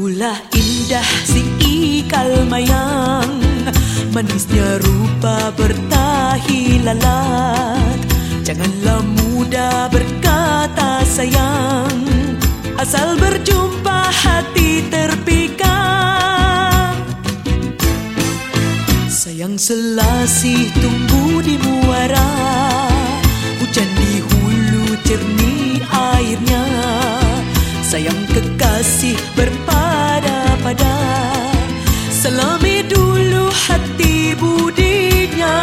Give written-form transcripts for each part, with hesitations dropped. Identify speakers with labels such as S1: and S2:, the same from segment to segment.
S1: Sungguhlah indah si ikal mayang, manisnya rupa bertahi lalat. Janganlah mudah berkata sayang, asal berjumpa hati terpikat. Sayang selasih tumbuh di muara, hujan di hulu jernih airnya. Sayang kekasih berpada-pada, selami dulu hati budinya.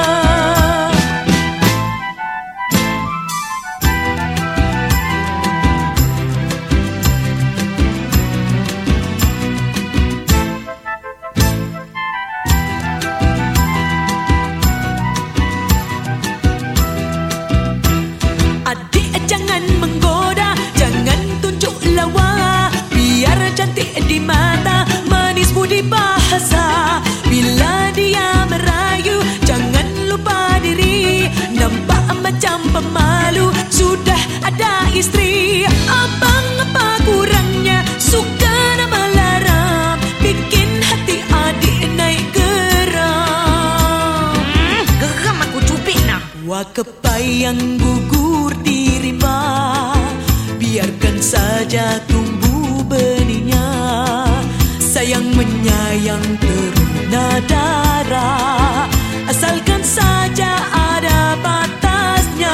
S1: Adik jangan menggoda, jangan tunjuk lawa, biar cantik di mata, manis budi bahasa. Bila dia merayu, jangan lupa diri, nampak macam pemalu, sudah ada istri. Abang apa kurangnya, suka nama laram, bikin hati adik naik geram.
S2: Geram aku cubit nak.
S1: Wah kepai yang gugur di rimba, biarkan saja tumbuh benihnya. Sayang menyayang teruna darah, asalkan saja ada batasnya.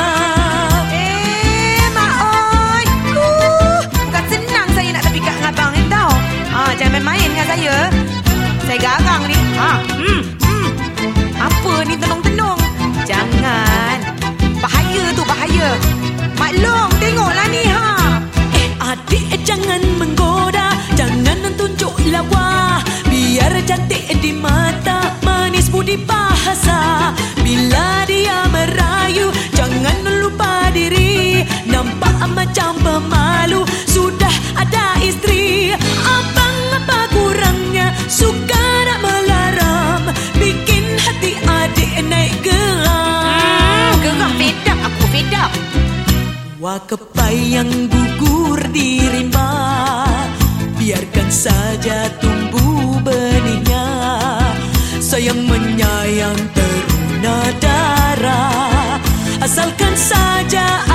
S2: Mak oi, bukan senang saya nak terpikat dengan abang ni tau. Jangan main-main dengan saya. Saya garang ni. Apa ni tenung-tenung? Jangan. Bahaya tu, bahaya. Maklum, tengoklah ni
S1: Adik jangan menggoda, jangan tunjuk lawa, biar cantik di mata, manis budi bahasa. Bila dia merayu, jangan lupa diri, nampak macam pemalu, sudah ada istri. Abang apa kurangnya, suka nak melaram, bikin hati adik naik geram.
S2: Geram, fed up aku, fed up.
S1: Wah kepai yang gugur di rimba, biarkan saja tumbuh benihnya. Sayang menyayang teruna darah, asalkan saja